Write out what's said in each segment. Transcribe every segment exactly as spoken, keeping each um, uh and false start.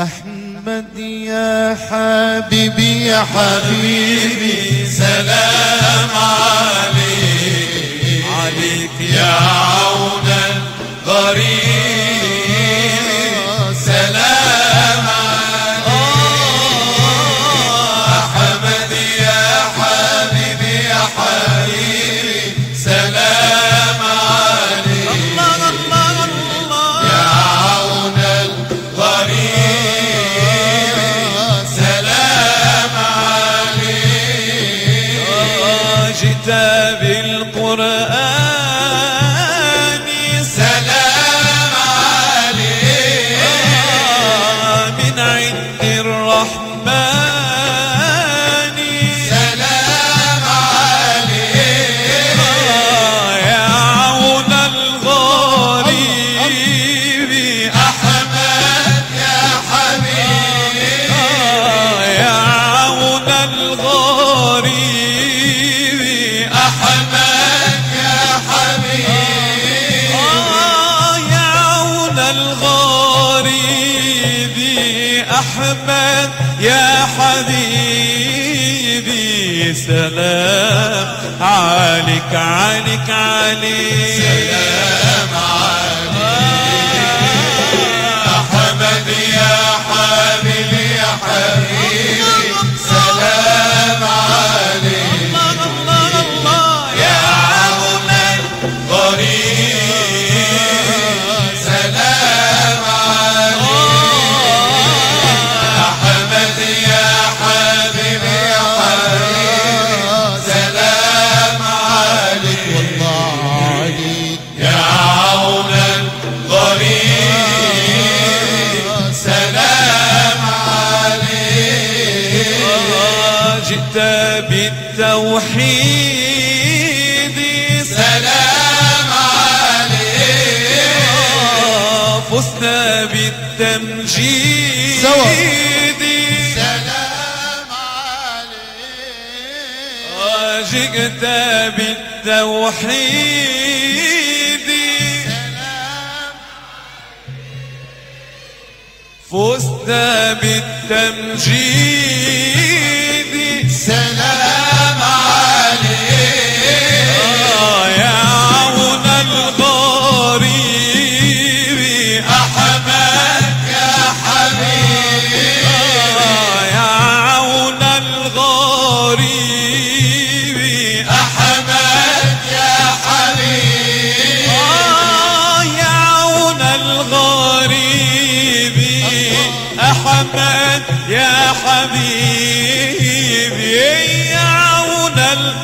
أحمد يا حبيبي يا حبيبي سلام عليك عليك يا عون الغريب سلام عليك أحمد يا حبيبي يا حبيبي سلام عليك الله الله الله يا عون الغريب سلام عليك جئت بالقرآن سلام عليك من عند الرحمن سلام عليك يا عون الغريب أحمد يا حبيبي يا عون الغريب أحمد يا حبيبي يا عون الغريب أحمد يا حبيبي سلام عليك عليك عليك سلام عليك أحمد يا حبيبي يا حبيبي سلام عليك الله الله يا عون الغريب سلام عليك أحمد يا حبيبي يا حبيبي سلام عليك والله عليك يا عون الغريب سلام عليك جئت بالتوحيد سلام عليك فزت بالتمجيد سلام عليك جئت بالتوحيد سلام فزت بالتمجيد سلام عليك يا عون الغريب أحمد يا حبيبي يا عون الغريب أحمد يا حبيبي يا عون الغريب أحمد يا حبيبي يا عون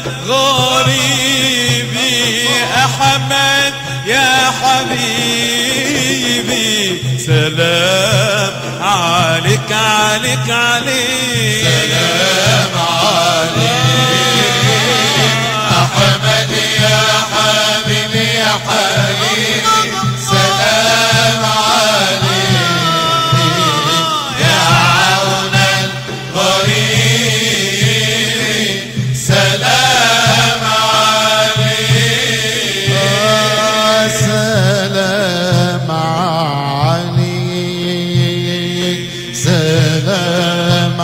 الغريب أحمد يا حبيبي سلام عليك عليك عليك سلام عليك أحمد يا حبيبي يا حبيبي سلام عليك يا عون الغريب سلام عليك سلام عليك سلام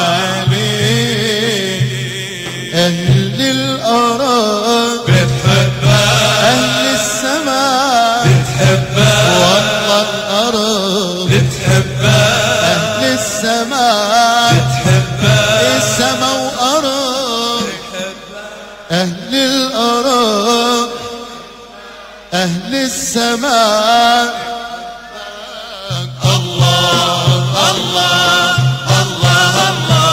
عليك أهل الأرض بتحبك أهل السماء بتحبك والله الأرض بتحبك أهل السماء بتحبك السماء وأرض أهل الأرض أهل السماء الله الله الله الله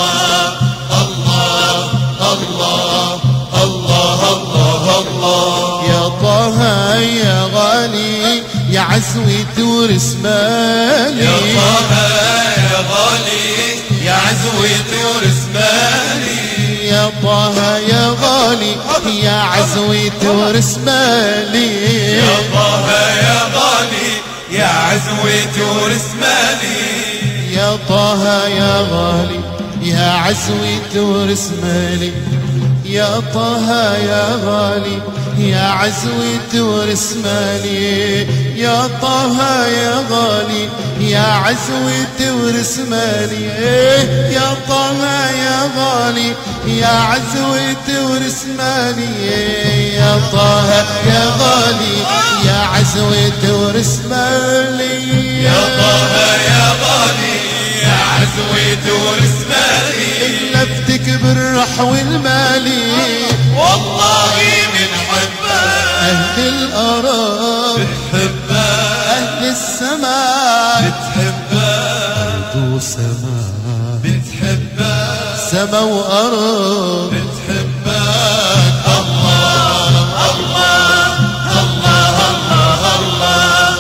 الله الله الله الله الله يا طه يا غالي يا عزوة ورسمالي يا طه يا غالي يا عزوة ورسمالي يا طه يا غالي يا عزوة ورسمالي يا طه يا غالي يا عزوة ورسمالي يا طه يا غالي يا عزوة ورسمالي يا طه يا غالي يا عزوة ورسمالي، يا طه يا غالي يا عزوة ورسمالي، يا طه يا غالي يا عزوة ورسمالي، يا طه يا غالي يا عزوة ورسمالي، يا طه يا غالي يا عزوة ورسمالي، لفتك بالرح والمالي والله بنحبك، أهل الأراضي بنحبك، أهل السماء بتحبك، أرض وسماء بتحبك، سما وأرض بتحبك. الله الله الله الله الله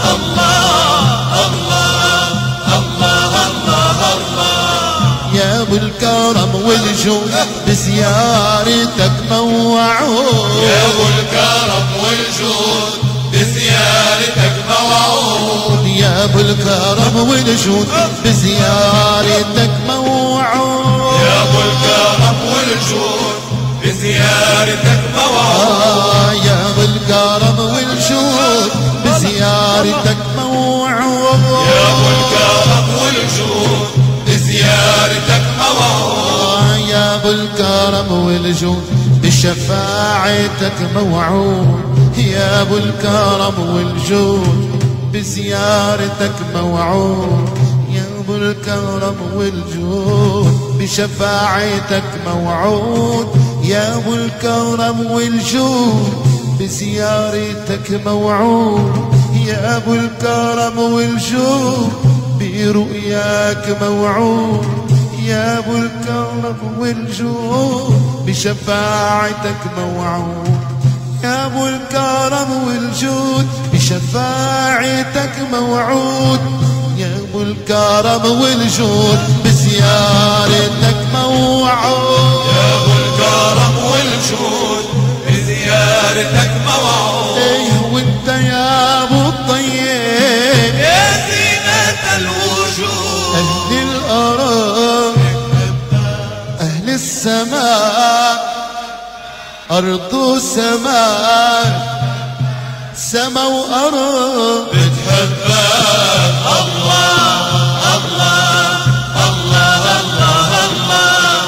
الله الله الله الله الله. يا أبو الكرم والجود بزيارتك موعود، يا أبو الكرم والجود بزيارتك موعود، يا أبو الكرم والجود بزيارتك موعود، يا أبو الكرم والجود بزيارتك موعود، يا أبو الكرم والجود بزيارتك موعود، يا أبو الكرم والجود بزيارتك موعود، يا أبو الكرم والجود بشفاعتك موعود، يا أبو الكرم والجود بزيارتك موعود، يا أبو الكرم والجود بشفاعتك موعود، يا أبو الكرم والجود بزيارتك موعود، يا أبو الكرم والجود برؤياك موعود، يا أبو الكرم والجود بشفاعتك موعود، يا أبو الكرم والجود بشفاعتك موعود، يا أبو الكرم والجود بزيارتك موعود، يا أبو الكرم والجود بزيارتك موعود. إيه وانت يا أبو الطيب يا زينة الوجود، أهل الأراضي أهل السماء أرض وسماء سما وأرض بتحبك. الله الله الله الله الله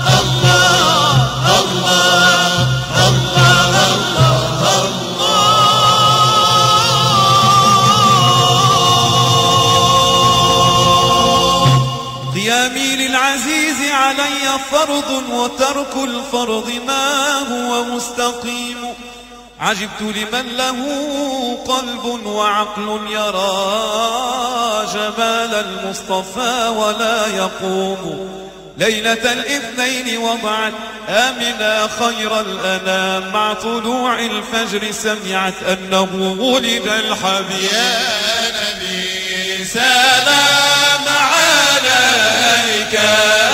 الله الله الله الله. قيامي للعزيز علي فرض، وترك الفرض ما هو مستقيم. عجبت لمن له قلب وعقل يرى جمال المصطفى ولا يقوم. ليلة الاثنين وضعت آمنة خير الأنام، مع طلوع الفجر سمعت أنه ولد الحبيب. يا نبي سلام عليك